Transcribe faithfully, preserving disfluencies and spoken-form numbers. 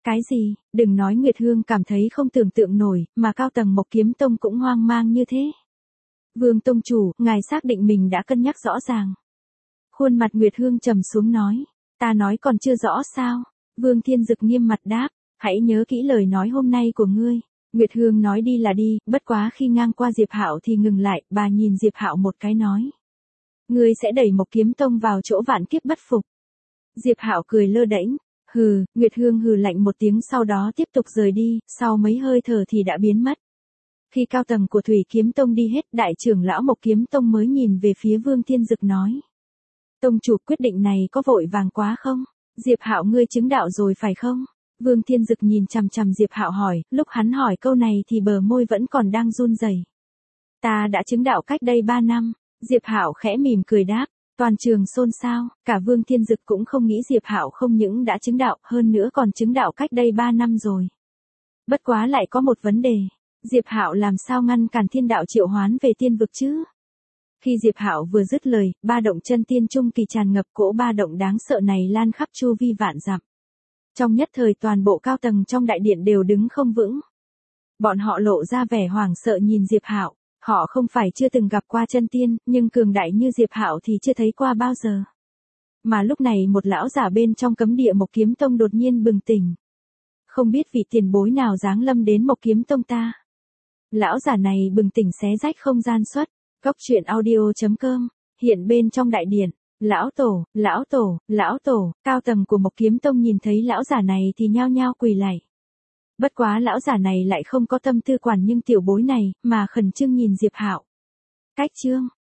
Cái gì? Đừng nói Nguyệt Hương cảm thấy không tưởng tượng nổi, mà cao tầng Mộc Kiếm Tông cũng hoang mang như thế. Vương tông chủ, ngài xác định mình đã cân nhắc rõ ràng. Khuôn mặt Nguyệt Hương trầm xuống nói, ta nói còn chưa rõ sao? Vương Thiên Dực nghiêm mặt đáp, hãy nhớ kỹ lời nói hôm nay của ngươi. Nguyệt Hương nói đi là đi, bất quá khi ngang qua Diệp Hạo thì ngừng lại, bà nhìn Diệp Hạo một cái nói, ngươi sẽ đẩy Mộc Kiếm Tông vào chỗ vạn kiếp bất phục. Diệp Hạo cười lơ đễnh, hừ, Nguyệt Hương hừ lạnh một tiếng sau đó tiếp tục rời đi, sau mấy hơi thở thì đã biến mất. Khi cao tầng của Thủy Kiếm Tông đi hết, đại trưởng lão Mộc Kiếm Tông mới nhìn về phía Vương Thiên Dực nói, tông chủ quyết định này có vội vàng quá không? Diệp Hạo ngươi chứng đạo rồi phải không? Vương Thiên Dực nhìn chằm chằm Diệp Hạo hỏi, lúc hắn hỏi câu này thì bờ môi vẫn còn đang run rẩy. Ta đã chứng đạo cách đây ba năm, Diệp Hạo khẽ mỉm cười đáp. Toàn trường xôn xao, cả Vương Thiên Dực cũng không nghĩ Diệp Hạo không những đã chứng đạo, hơn nữa còn chứng đạo cách đây ba năm rồi. Bất quá lại có một vấn đề, Diệp Hạo làm sao ngăn cản thiên đạo triệu hoán về tiên vực chứ? Khi Diệp Hạo vừa dứt lời, ba động chân tiên trung kỳ tràn ngập, cỗ ba động đáng sợ này lan khắp chu vi vạn dặm. Trong nhất thời toàn bộ cao tầng trong đại điện đều đứng không vững. Bọn họ lộ ra vẻ hoảng sợ nhìn Diệp Hạo. Họ không phải chưa từng gặp qua chân tiên, nhưng cường đại như Diệp Hạo thì chưa thấy qua bao giờ. Mà lúc này một lão giả bên trong cấm địa Mộc Kiếm Tông đột nhiên bừng tỉnh. Không biết vị tiền bối nào giáng lâm đến Mộc Kiếm Tông ta. Lão giả này bừng tỉnh xé rách không gian xuất, góc truyện audio chấm com, hiện bên trong đại điện. Lão tổ, lão tổ, lão tổ, cao tầng của Mộc Kiếm Tông nhìn thấy lão giả này thì nhao nhao quỳ lạy. Bất quá lão giả này lại không có tâm tư quản nhưng tiểu bối này, mà khẩn trương nhìn Diệp Hạo. Cách chương